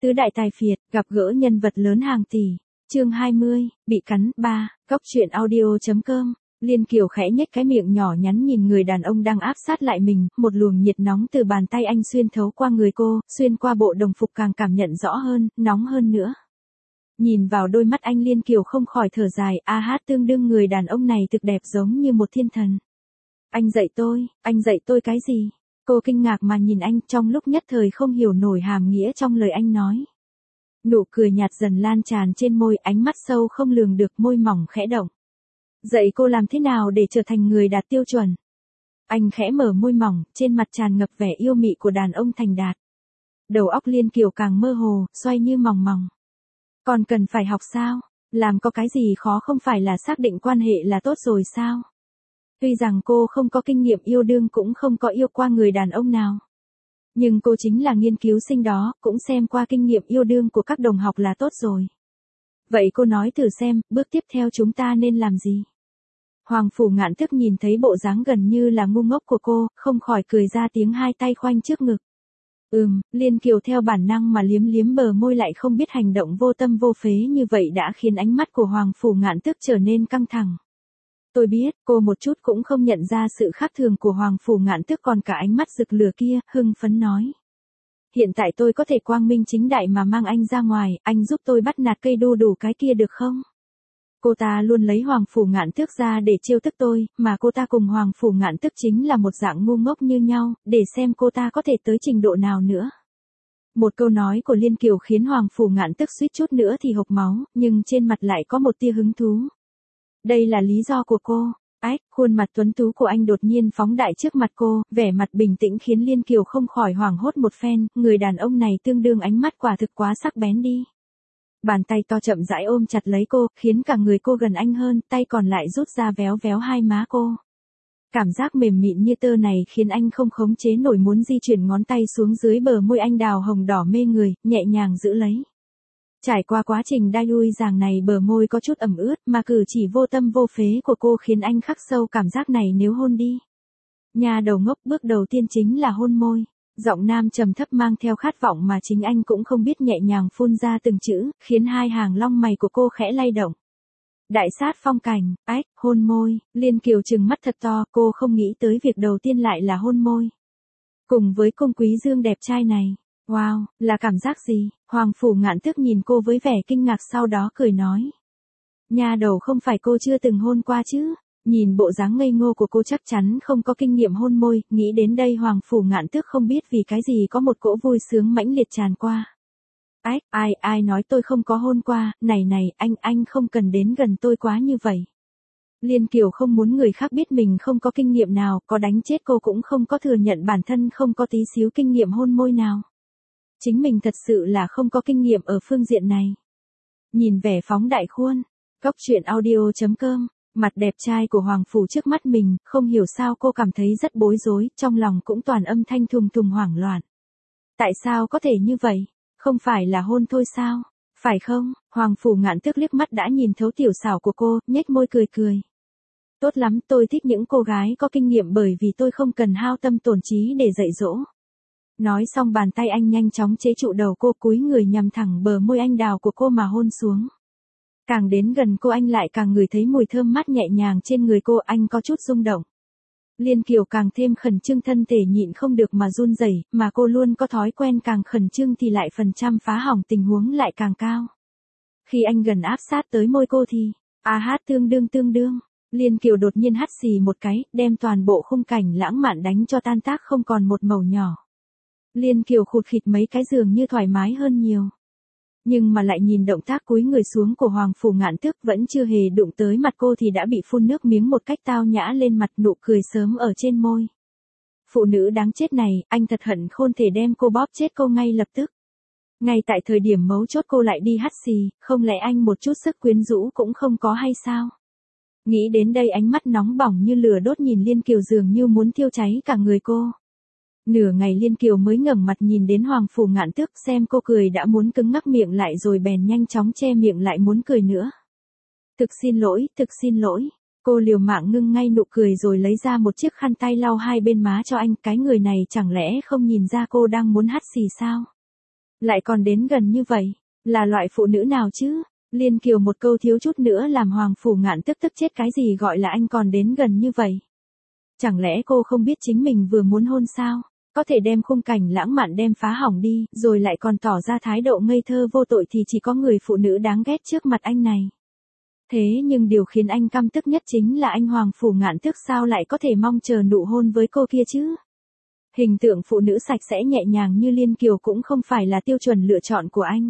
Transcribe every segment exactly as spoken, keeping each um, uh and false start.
Tứ đại tài phiệt, gặp gỡ nhân vật lớn hàng tỷ. Chương hai mươi, bị cắn, ba, Góc truyện audio chấm com. Liên Kiều khẽ nhếch cái miệng nhỏ nhắn nhìn người đàn ông đang áp sát lại mình, một luồng nhiệt nóng từ bàn tay anh xuyên thấu qua người cô, xuyên qua bộ đồng phục càng cảm nhận rõ hơn, nóng hơn nữa. Nhìn vào đôi mắt anh, Liên Kiều không khỏi thở dài, a hát tương đương người đàn ông này thực đẹp giống như một thiên thần. Anh dạy tôi, anh dạy tôi cái gì? Cô kinh ngạc mà nhìn anh, trong lúc nhất thời không hiểu nổi hàm nghĩa trong lời anh nói. Nụ cười nhạt dần lan tràn trên môi, ánh mắt sâu không lường được, môi mỏng khẽ động. Dạy cô làm thế nào để trở thành người đạt tiêu chuẩn? Anh khẽ mở môi mỏng, trên mặt tràn ngập vẻ yêu mị của đàn ông thành đạt. Đầu óc Liên Kiều càng mơ hồ, xoay như mòng mòng. Còn cần phải học sao? Làm có cái gì khó, không phải là xác định quan hệ là tốt rồi sao? Tuy rằng cô không có kinh nghiệm yêu đương, cũng không có yêu qua người đàn ông nào. Nhưng cô chính là nghiên cứu sinh đó, cũng xem qua kinh nghiệm yêu đương của các đồng học là tốt rồi. Vậy cô nói thử xem, bước tiếp theo chúng ta nên làm gì? Hoàng Phủ Ngạn Thức nhìn thấy bộ dáng gần như là ngu ngốc của cô, không khỏi cười ra tiếng, hai tay khoanh trước ngực. Ừm, Liên Kiều theo bản năng mà liếm liếm bờ môi, lại không biết hành động vô tâm vô phế như vậy đã khiến ánh mắt của Hoàng Phủ Ngạn Thức trở nên căng thẳng. Tôi biết, cô một chút cũng không nhận ra sự khác thường của Hoàng Phủ Ngạn Thức, còn cả ánh mắt rực lửa kia, hưng phấn nói. Hiện tại tôi có thể quang minh chính đại mà mang anh ra ngoài, anh giúp tôi bắt nạt cây đu đủ cái kia được không? Cô ta luôn lấy Hoàng Phủ Ngạn Thức ra để trêu tức tôi, mà cô ta cùng Hoàng Phủ Ngạn Thức chính là một dạng ngu ngốc như nhau, để xem cô ta có thể tới trình độ nào nữa. Một câu nói của Liên Kiều khiến Hoàng Phủ Ngạn Thức suýt chút nữa thì hộc máu, nhưng trên mặt lại có một tia hứng thú. Đây là lý do của cô. Ách, khuôn mặt tuấn tú của anh đột nhiên phóng đại trước mặt cô, vẻ mặt bình tĩnh khiến Liên Kiều không khỏi hoảng hốt một phen, người đàn ông này tương đương ánh mắt quả thực quá sắc bén đi. Bàn tay to chậm rãi ôm chặt lấy cô, khiến cả người cô gần anh hơn, tay còn lại rút ra véo véo hai má cô. Cảm giác mềm mịn như tơ này khiến anh không khống chế nổi, muốn di chuyển ngón tay xuống dưới bờ môi anh đào hồng đỏ mê người, nhẹ nhàng giữ lấy. Trải qua quá trình đai lui giàng này, bờ môi có chút ẩm ướt, mà cử chỉ vô tâm vô phế của cô khiến anh khắc sâu cảm giác này nếu hôn đi. Nhà đầu ngốc, bước đầu tiên chính là hôn môi. Giọng nam trầm thấp mang theo khát vọng mà chính anh cũng không biết, nhẹ nhàng phun ra từng chữ, khiến hai hàng lông mày của cô khẽ lay động. Đại sát phong cảnh, ách, hôn môi, Liên Kiều trừng mắt thật to, cô không nghĩ tới việc đầu tiên lại là hôn môi. Cùng với Cung Quý Dương đẹp trai này. Wow, là cảm giác gì? Hoàng Phủ Ngạn Thức nhìn cô với vẻ kinh ngạc, sau đó cười nói. Nha đầu, không phải cô chưa từng hôn qua chứ? Nhìn bộ dáng ngây ngô của cô chắc chắn không có kinh nghiệm hôn môi, nghĩ đến đây Hoàng Phủ Ngạn Thức không biết vì cái gì có một cỗ vui sướng mãnh liệt tràn qua. Ách, ai, ai nói tôi không có hôn qua, này này, anh, anh không cần đến gần tôi quá như vậy. Liên Kiều không muốn người khác biết mình không có kinh nghiệm nào, có đánh chết cô cũng không có thừa nhận bản thân không có tí xíu kinh nghiệm hôn môi nào. Chính mình thật sự là không có kinh nghiệm ở phương diện này. Nhìn vẻ phóng đại khuôn, Góc truyện audio chấm com, mặt đẹp trai của Hoàng Phủ trước mắt mình, không hiểu sao cô cảm thấy rất bối rối, trong lòng cũng toàn âm thanh thùng thùng hoảng loạn. Tại sao có thể như vậy? Không phải là hôn thôi sao? Phải không? Hoàng Phủ Ngạn Thức liếc mắt đã nhìn thấu tiểu xảo của cô, nhếch môi cười cười. Tốt lắm, tôi thích những cô gái có kinh nghiệm bởi vì tôi không cần hao tâm tổn trí để dạy dỗ. Nói xong bàn tay anh nhanh chóng chế trụ đầu cô, cúi người nhằm thẳng bờ môi anh đào của cô mà hôn xuống. Càng đến gần cô, anh lại càng ngửi thấy mùi thơm mát nhẹ nhàng trên người cô, anh có chút rung động. Liên Kiều càng thêm khẩn trương, thân thể nhịn không được mà run rẩy, mà cô luôn có thói quen càng khẩn trương thì lại phần trăm phá hỏng tình huống lại càng cao. Khi anh gần áp sát tới môi cô thì, a hát tương đương tương đương, Liên Kiều đột nhiên hắt xì một cái, đem toàn bộ khung cảnh lãng mạn đánh cho tan tác không còn một mẩu nhỏ. Liên Kiều khụt khịt mấy cái, dường như thoải mái hơn nhiều. Nhưng mà lại nhìn động tác cúi người xuống của Hoàng Phủ Ngạn Thức, vẫn chưa hề đụng tới mặt cô thì đã bị phun nước miếng một cách tao nhã lên mặt, nụ cười sớm ở trên môi. Phụ nữ đáng chết này, anh thật hận khôn thể đem cô bóp chết cô ngay lập tức. Ngay tại thời điểm mấu chốt cô lại đi hắt xì, không lẽ anh một chút sức quyến rũ cũng không có hay sao? Nghĩ đến đây ánh mắt nóng bỏng như lửa đốt nhìn Liên Kiều, dường như muốn thiêu cháy cả người cô. Nửa ngày Liên Kiều mới ngẩng mặt nhìn đến Hoàng Phủ Ngạn Thức, xem cô cười đã muốn cứng ngắc miệng lại rồi bèn nhanh chóng che miệng lại muốn cười nữa. Thực xin lỗi, thực xin lỗi. Cô liều mạng ngưng ngay nụ cười rồi lấy ra một chiếc khăn tay lau hai bên má cho anh, cái người này chẳng lẽ không nhìn ra cô đang muốn hắt xì sao? Lại còn đến gần như vậy, là loại phụ nữ nào chứ? Liên Kiều một câu thiếu chút nữa làm Hoàng Phủ Ngạn tức tức chết, cái gì gọi là anh còn đến gần như vậy? Chẳng lẽ cô không biết chính mình vừa muốn hôn sao? Có thể đem khung cảnh lãng mạn đem phá hỏng đi, rồi lại còn tỏ ra thái độ ngây thơ vô tội thì chỉ có người phụ nữ đáng ghét trước mặt anh này. Thế nhưng điều khiến anh căm tức nhất chính là anh Hoàng Phủ Ngạn tức sao lại có thể mong chờ nụ hôn với cô kia chứ? Hình tượng phụ nữ sạch sẽ nhẹ nhàng như Liên Kiều cũng không phải là tiêu chuẩn lựa chọn của anh.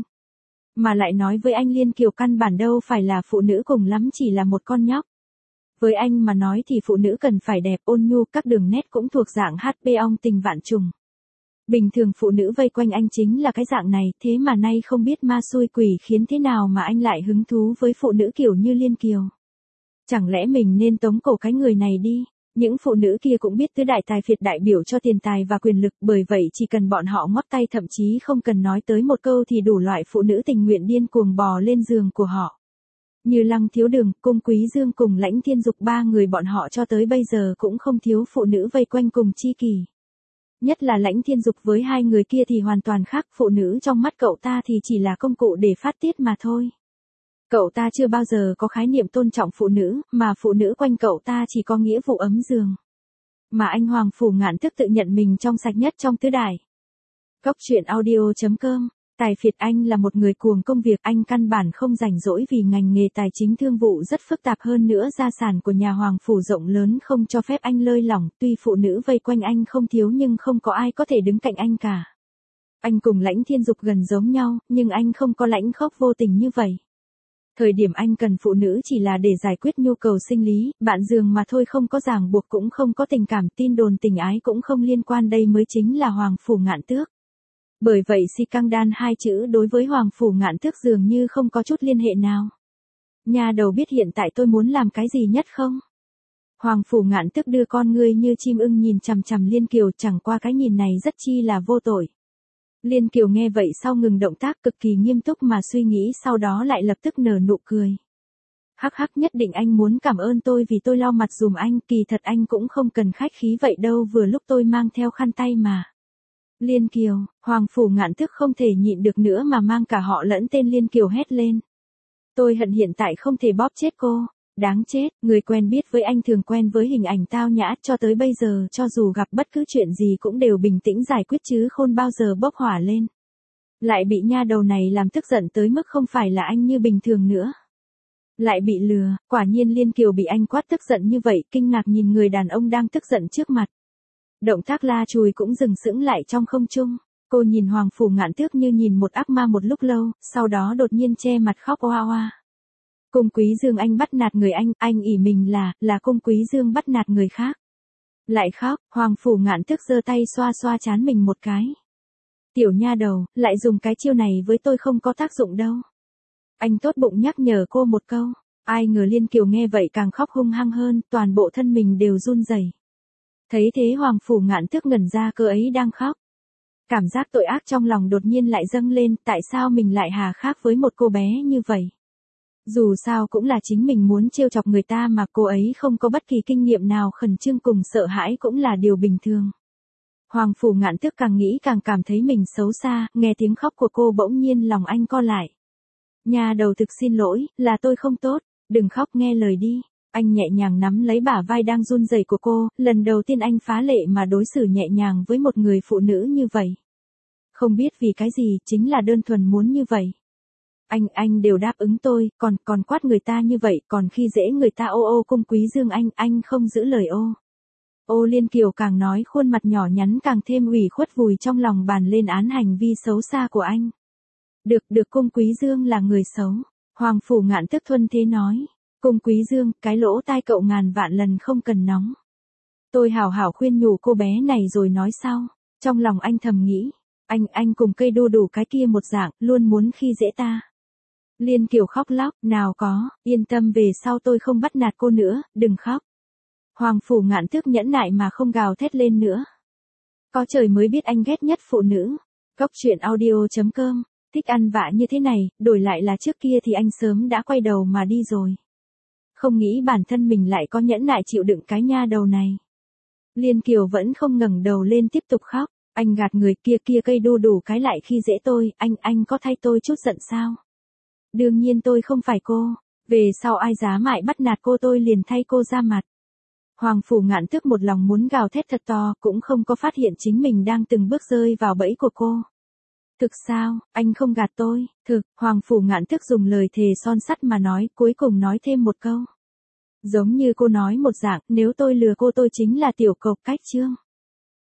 Mà lại nói với anh Liên Kiều căn bản đâu phải là phụ nữ, cùng lắm chỉ là một con nhóc. Với anh mà nói thì phụ nữ cần phải đẹp, ôn nhu, các đường nét cũng thuộc dạng hát pê ong tình vạn trùng. Bình thường phụ nữ vây quanh anh chính là cái dạng này, thế mà nay không biết ma xui quỷ khiến thế nào mà anh lại hứng thú với phụ nữ kiểu như Liên Kiều. Chẳng lẽ mình nên tống cổ cái người này đi? Những phụ nữ kia cũng biết tứ đại tài phiệt đại biểu cho tiền tài và quyền lực, bởi vậy chỉ cần bọn họ ngót tay, thậm chí không cần nói tới một câu thì đủ loại phụ nữ tình nguyện điên cuồng bò lên giường của họ. Như Lăng Thiếu Đường, Cung Quý Dương cùng Lãnh Thiên Dục, ba người bọn họ cho tới bây giờ cũng không thiếu phụ nữ vây quanh cùng chi kỷ. Nhất là Lãnh Thiên Dục với hai người kia thì hoàn toàn khác, phụ nữ trong mắt cậu ta thì chỉ là công cụ để phát tiết mà thôi. Cậu ta chưa bao giờ có khái niệm tôn trọng phụ nữ, mà phụ nữ quanh cậu ta chỉ có nghĩa vụ ấm giường. Mà anh Hoàng Phủ Ngạn tức tự nhận mình trong sạch nhất trong tứ đại. Cốc truyện audio chấm com. Tài phiệt anh là một người cuồng công việc, anh căn bản không rảnh rỗi vì ngành nghề tài chính thương vụ rất phức tạp, hơn nữa gia sản của nhà Hoàng Phủ rộng lớn không cho phép anh lơi lỏng, tuy phụ nữ vây quanh anh không thiếu nhưng không có ai có thể đứng cạnh anh cả. Anh cùng Lãnh Thiên Dục gần giống nhau, nhưng anh không có lãnh khốc vô tình như vậy. Thời điểm anh cần phụ nữ chỉ là để giải quyết nhu cầu sinh lý, bạn giường mà thôi, không có ràng buộc cũng không có tình cảm, tin đồn tình ái cũng không liên quan, đây mới chính là Hoàng Phủ Ngạn Tước. Bởi vậy si căng đan hai chữ đối với Hoàng Phủ Ngạn Tước dường như không có chút liên hệ nào. Nhà đầu biết hiện tại tôi muốn làm cái gì nhất không? Hoàng Phủ Ngạn Tước đưa con ngươi như chim ưng nhìn chằm chằm Liên Kiều, chẳng qua cái nhìn này rất chi là vô tội. Liên Kiều nghe vậy sau ngừng động tác, cực kỳ nghiêm túc mà suy nghĩ, sau đó lại lập tức nở nụ cười. Hắc hắc, nhất định anh muốn cảm ơn tôi vì tôi lau mặt dùm anh, kỳ thật anh cũng không cần khách khí vậy đâu, vừa lúc tôi mang theo khăn tay mà. Liên Kiều, Hoàng Phủ Ngạn Tước không thể nhịn được nữa mà mang cả họ lẫn tên Liên Kiều hét lên. Tôi hận hiện tại không thể bóp chết cô, đáng chết, người quen biết với anh thường quen với hình ảnh tao nhã, cho tới bây giờ cho dù gặp bất cứ chuyện gì cũng đều bình tĩnh giải quyết chứ không bao giờ bốc hỏa lên. Lại bị nha đầu này làm tức giận tới mức không phải là anh như bình thường nữa. Lại bị lừa, quả nhiên Liên Kiều bị anh quát tức giận như vậy, kinh ngạc nhìn người đàn ông đang tức giận trước mặt. Động tác la chùi cũng dừng sững lại trong không trung. Cô nhìn Hoàng Phủ Ngạn Tước như nhìn một ác ma một lúc lâu, sau đó đột nhiên che mặt khóc oa oa. Cung Quý Dương, anh bắt nạt người anh, anh ỷ mình là, là Cung Quý Dương bắt nạt người khác. Lại khóc, Hoàng Phủ Ngạn Tước giơ tay xoa xoa trán mình một cái. Tiểu nha đầu, lại dùng cái chiêu này với tôi không có tác dụng đâu. Anh tốt bụng nhắc nhở cô một câu. Ai ngờ Liên Kiều nghe vậy càng khóc hung hăng hơn, toàn bộ thân mình đều run rẩy. Thấy thế Hoàng Phủ Ngạn Tước ngẩn ra, cơ ấy đang khóc. Cảm giác tội ác trong lòng đột nhiên lại dâng lên, tại sao mình lại hà khắc với một cô bé như vậy? Dù sao cũng là chính mình muốn trêu chọc người ta mà cô ấy không có bất kỳ kinh nghiệm nào, khẩn trương cùng sợ hãi cũng là điều bình thường. Hoàng Phủ Ngạn Tước càng nghĩ càng cảm thấy mình xấu xa, nghe tiếng khóc của cô bỗng nhiên lòng anh co lại. Nhà đầu thực xin lỗi, là tôi không tốt, đừng khóc, nghe lời đi. Anh nhẹ nhàng nắm lấy bả vai đang run rẩy của cô, lần đầu tiên anh phá lệ mà đối xử nhẹ nhàng với một người phụ nữ như vậy. Không biết vì cái gì, chính là đơn thuần muốn như vậy. Anh, anh đều đáp ứng tôi, còn, còn quát người ta như vậy, còn khi dễ người ta ô ô Cung Quý Dương anh, anh không giữ lời ô. Ô Liên Kiều càng nói khuôn mặt nhỏ nhắn càng thêm ủy khuất, vùi trong lòng bàn lên án hành vi xấu xa của anh. Được, được, Cung Quý Dương là người xấu. Hoàng Phủ Ngạn Tước thuần thế nói. Cung Quý Dương, cái lỗ tai cậu ngàn vạn lần không cần nóng. Tôi hảo hảo khuyên nhủ cô bé này rồi nói sau. Trong lòng anh thầm nghĩ, anh, anh cùng cây đu đủ cái kia một dạng, luôn muốn khi dễ ta. Liên Kiều khóc lóc, nào có, yên tâm, về sau tôi không bắt nạt cô nữa, đừng khóc. Hoàng Phủ Ngạn Tước nhẫn nại mà không gào thét lên nữa. Có trời mới biết anh ghét nhất phụ nữ. Cốc truyện audio chấm com, thích ăn vạ như thế này, đổi lại là trước kia thì anh sớm đã quay đầu mà đi rồi. Không nghĩ bản thân mình lại có nhẫn nại chịu đựng cái nha đầu này. Liên Kiều vẫn không ngẩng đầu lên tiếp tục khóc. Anh gạt người kia kia cây đu đủ cái lại khi dễ tôi, anh, anh có thay tôi chút giận sao? Đương nhiên tôi không phải cô, về sau ai dám mại bắt nạt cô tôi liền thay cô ra mặt. Hoàng Phủ Ngạn Tước một lòng muốn gào thét thật to, cũng không có phát hiện chính mình đang từng bước rơi vào bẫy của cô. Thực sao, anh không gạt tôi, thực, Hoàng Phủ Ngạn Tước dùng lời thề son sắt mà nói, cuối cùng nói thêm một câu. Giống như cô nói một dạng, nếu tôi lừa cô tôi chính là tiểu cộc cách trương.